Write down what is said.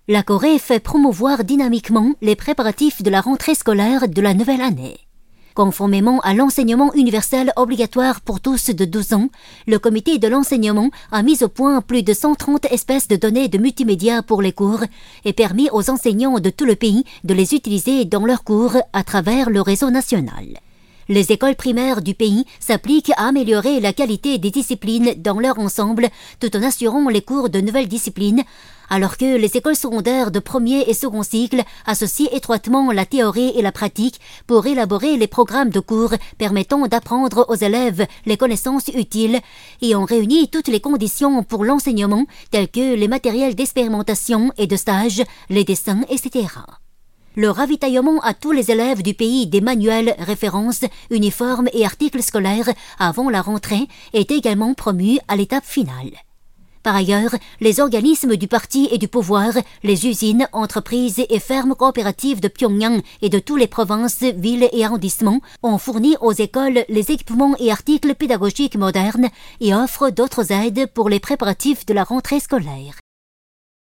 La Corée fait promouvoir dynamiquement les préparatifs de la rentrée scolaire de la nouvelle année. Conformément à l'enseignement universel obligatoire pour tous de 12 ans, le comité de l'enseignement a mis au point plus de 130 espèces de données de multimédia pour les cours et permis aux enseignants de tout le pays de les utiliser dans leurs cours à travers le réseau national. Les écoles primaires du pays s'appliquent à améliorer la qualité des disciplines dans leur ensemble tout en assurant les cours de nouvelles disciplines, alors que les écoles secondaires de premier et second cycle associent étroitement la théorie et la pratique pour élaborer les programmes de cours permettant d'apprendre aux élèves les connaissances utiles et ont réuni toutes les conditions pour l'enseignement telles que les matériels d'expérimentation et de stage, les dessins, etc. Le ravitaillement à tous les élèves du pays des manuels, références, uniformes et articles scolaires avant la rentrée est également promu à l'étape finale. Par ailleurs, les organismes du parti et du pouvoir, les usines, entreprises et fermes coopératives de Pyongyang et de toutes les provinces, villes et arrondissements ont fourni aux écoles les équipements et articles pédagogiques modernes et offrent d'autres aides pour les préparatifs de la rentrée scolaire.